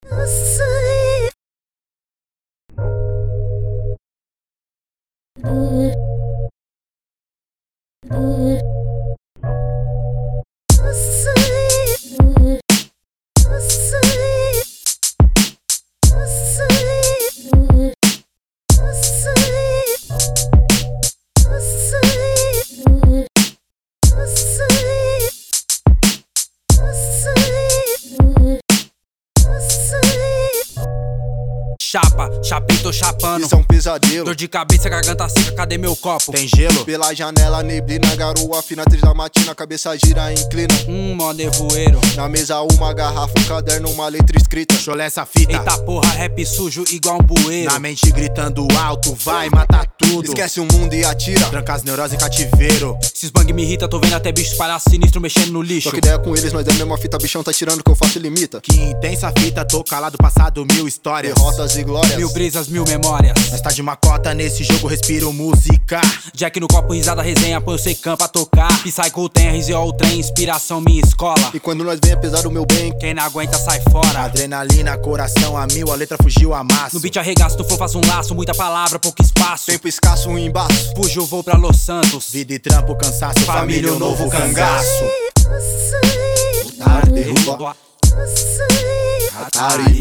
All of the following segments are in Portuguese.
Chapa, chapei, tô chapando. Isso é um pesadelo. Dor de cabeça, garganta seca, cadê meu copo? Tem gelo? Pela janela, neblina, garoa fina, 3 da matina, cabeça gira, inclina. Mó nevoeiro. Na mesa uma garrafa, um caderno, uma letra escrita. Cholé essa fita. Eita porra, rap sujo igual um bueiro. Na mente gritando alto, vai matar tudo. Esquece o mundo e atira. Tranca as neuroses em cativeiro. Esses bang me irrita, tô vendo até bicho palhaço sinistro mexendo no lixo. Troca ideia com eles, nós é a mesma fita, bichão tá tirando o que eu faço e limita. Que intensa fita, tô calado, passado 1000 histórias. Derrotas e glórias. 1000 brisas, 1000 memórias. Nós tá de macota nesse jogo, respiro música. Jack no copo, risada, resenha, põe o secam pra tocar. Psycho tem RZO, o trem, inspiração, minha escola. E quando nós vem, apesar do meu bem, Quem não aguenta sai fora. Adrenalina, coração a 1000, a letra fugiu a massa. No beat arregaço, tu for faz um laço, muita palavra, pouco espaço. tempo escasso, um embaço. Fugiu, vou pra Los Santos. Vida e trampo, cansaço, família, o novo cangaço. Otário, derruba. Atari.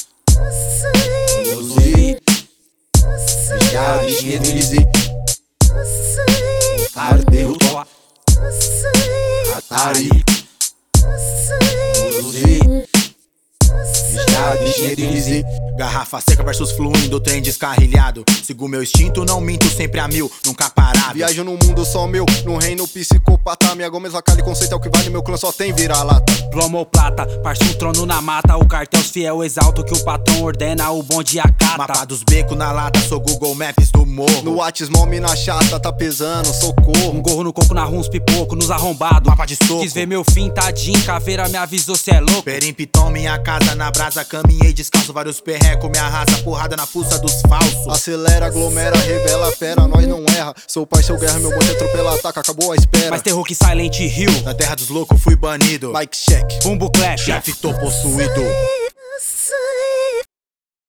Luzi. Vigiado, esquerdilize. Otário, derruba. Atari. Luzi. Vigiado, esquerdilize. Garrafa seca versus fluindo, trem descarrilhado. Sigo meu instinto, não minto, sempre a 1000, nunca parado. Viajo num mundo só meu, num reino psicopata. Minha Gomes Vacali, conceito é o que vale, meu clã só tem vira-lata. Plomo ou plata, parça um trono na mata. O cartel fiel exalto que o patrão ordena, o bonde acata. Mapa dos becos na lata, sou Google Maps do morro. No Whats, mó mina chata, tá pesando, socorro. Um gorro no coco, na uns pipoco, nos arrombados. Mapa de estoco. Quis ver meu fim, tadinho, caveira me avisou, cê é louco. Perimpitom, minha casa na brasa, caminhei descalço, vários perrecos, me arrasa, porrada na fuça dos falsos. Acelera, aglomera, revela a fera, nós não erra. Seu pai, seu guerra, meu bonde atropela, ataca, acabou a espera. Mas terror que Silent Hill. Na terra dos loucos fui banido. Mic check. Bumbo clap. Chefe, tô possuído.